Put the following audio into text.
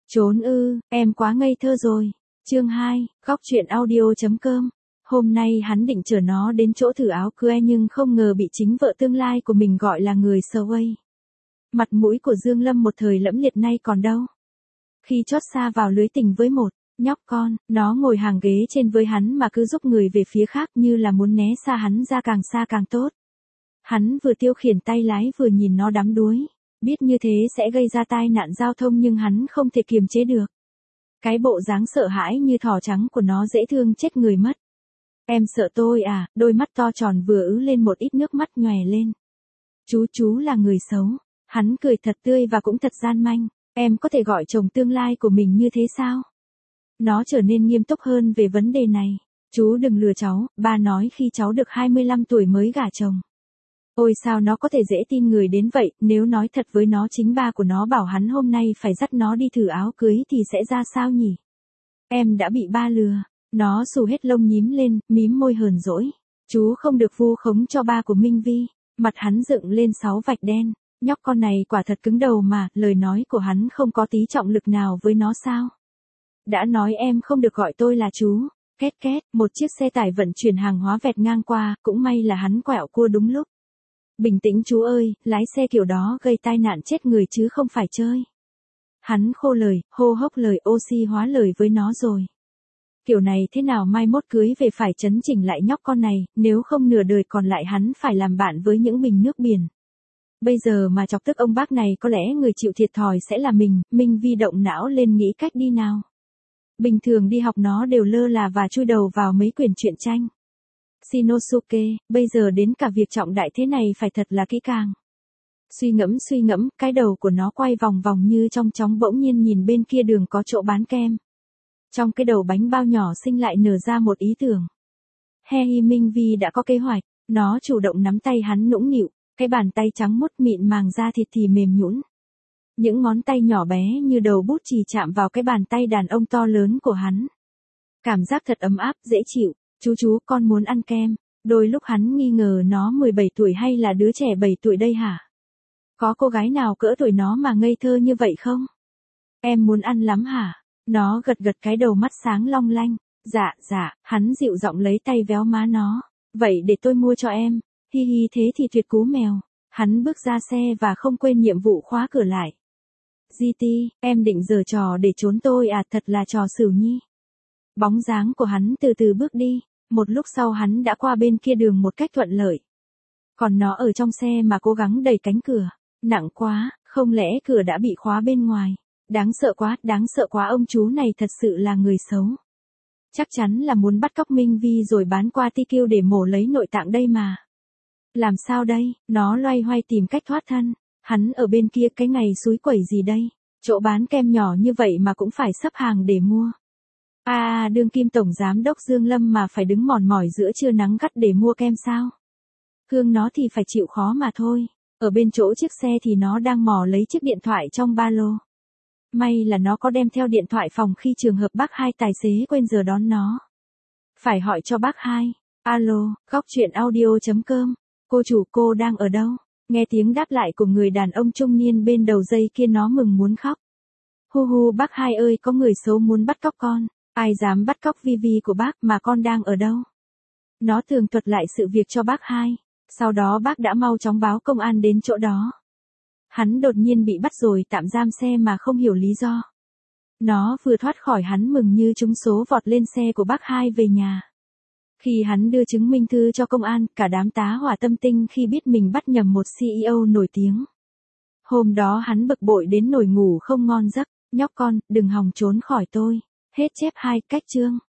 Trốn ư, em quá ngây thơ rồi. Chương 2, góc truyện audio.com. Hôm nay hắn định chở nó đến chỗ thử áo cưới nhưng không ngờ bị chính vợ tương lai của mình gọi là người sway. Mặt mũi của Dương Lâm một thời lẫm liệt nay còn đâu. Khi chót xa vào lưới tình với một nhóc con, nó ngồi hàng ghế trên với hắn mà cứ giúp người về phía khác như là muốn né xa hắn ra càng tốt. Hắn vừa tiêu khiển tay lái vừa nhìn nó đắm đuối. Biết như thế sẽ gây ra tai nạn giao thông nhưng hắn không thể kiềm chế được. Cái bộ dáng sợ hãi như thỏ trắng của nó dễ thương chết người mất. Em sợ tôi à, đôi mắt to tròn vừa ứ lên một ít nước mắt nhòe lên. Chú là người xấu. Hắn cười thật tươi và cũng thật gian manh. Em có thể gọi chồng tương lai của mình như thế sao? Nó trở nên nghiêm túc hơn về vấn đề này. Chú đừng lừa cháu, ba nói khi cháu được 25 tuổi mới gả chồng. Ôi sao nó có thể dễ tin người đến vậy, nếu nói thật với nó chính ba của nó bảo hắn hôm nay phải dắt nó đi thử áo cưới thì sẽ ra sao nhỉ? Em đã bị ba lừa. Nó xù hết lông nhím lên, mím môi hờn dỗi. Chú không được vu khống cho ba của Minh Vi. Mặt hắn dựng lên 6 vạch đen. Nhóc con này quả thật cứng đầu mà, lời nói của hắn không có tí trọng lực nào với nó sao? Đã nói em không được gọi tôi là chú. Két két, một chiếc xe tải vận chuyển hàng hóa vẹt ngang qua, cũng may là hắn quẹo cua đúng lúc. Bình tĩnh chú ơi, lái xe kiểu đó gây tai nạn chết người chứ không phải chơi. Hắn khô lời, hô hốc lời oxy hóa lời với nó rồi. Kiểu này thế nào mai mốt cưới về phải chấn chỉnh lại nhóc con này, nếu không nửa đời còn lại hắn phải làm bạn với những bình nước biển. Bây giờ mà chọc tức ông bác này có lẽ người chịu thiệt thòi sẽ là mình, Minh Vi động não lên nghĩ cách đi nào. Bình thường đi học nó đều lơ là và chui đầu vào mấy quyển truyện tranh. Shinosuke, bây giờ đến cả việc trọng đại thế này phải thật là kỹ càng. Suy ngẫm, cái đầu của nó quay vòng vòng như trong chóng bỗng nhiên nhìn bên kia đường có chỗ bán kem. Trong cái đầu bánh bao nhỏ xinh lại nở ra một ý tưởng. He Minh Vi đã có kế hoạch, nó chủ động nắm tay hắn nũng nịu, cái bàn tay trắng muốt mịn màng da thịt thì mềm nhũn. Những ngón tay nhỏ bé như đầu bút chì chạm vào cái bàn tay đàn ông to lớn của hắn. Cảm giác thật ấm áp, dễ chịu. Chú con muốn ăn kem. Đôi lúc hắn nghi ngờ nó 17 tuổi hay là đứa trẻ 7 tuổi đây hả? Có cô gái nào cỡ tuổi nó mà ngây thơ như vậy không? Em muốn ăn lắm hả? Nó gật cái đầu mắt sáng long lanh. Dạ, hắn dịu giọng lấy tay véo má nó. Vậy để tôi mua cho em. Hi thế thì tuyệt cú mèo. Hắn bước ra xe và không quên nhiệm vụ khóa cửa lại. GT, em định giở trò để trốn tôi à, thật là trò xỉu nhi. Bóng dáng của hắn từ từ bước đi. Một lúc sau hắn đã qua bên kia đường một cách thuận lợi. Còn nó ở trong xe mà cố gắng đẩy cánh cửa. Nặng quá, không lẽ cửa đã bị khóa bên ngoài. Đáng sợ quá, ông chú này thật sự là người xấu. Chắc chắn là muốn bắt cóc Minh Vi rồi bán qua TQ để mổ lấy nội tạng đây mà. Làm sao đây, nó loay hoay tìm cách thoát thân. Hắn ở bên kia cái ngày xúi quẩy gì đây. Chỗ bán kem nhỏ như vậy mà cũng phải xếp hàng để mua. Đương kim tổng giám đốc Dương Lâm mà phải đứng mòn mỏi giữa trưa nắng gắt để mua kem sao? Hương nó thì phải chịu khó mà thôi. Ở bên chỗ chiếc xe thì nó đang mò lấy chiếc điện thoại trong ba lô. May là nó có đem theo điện thoại phòng khi trường hợp bác hai tài xế quên giờ đón nó. Phải hỏi cho bác hai. Alo, góc truyện audio.com. Cô chủ, cô đang ở đâu? Nghe tiếng đáp lại của người đàn ông trung niên bên đầu dây kia nó mừng muốn khóc. Hu bác hai ơi, có người xấu muốn bắt cóc con. Ai dám bắt cóc Vi của bác mà con đang ở đâu? Nó tường thuật lại sự việc cho bác hai. Sau đó bác đã mau chóng báo công an đến chỗ đó. Hắn đột nhiên bị bắt rồi tạm giam xe mà không hiểu lý do. Nó vừa thoát khỏi hắn mừng như trúng số vọt lên xe của bác hai về nhà. Khi hắn đưa chứng minh thư cho công an, cả đám tá hỏa tâm tinh khi biết mình bắt nhầm một CEO nổi tiếng. Hôm đó hắn bực bội đến nổi ngủ không ngon giấc. Nhóc con, đừng hòng trốn khỏi tôi. Hết chép 2 cách chương.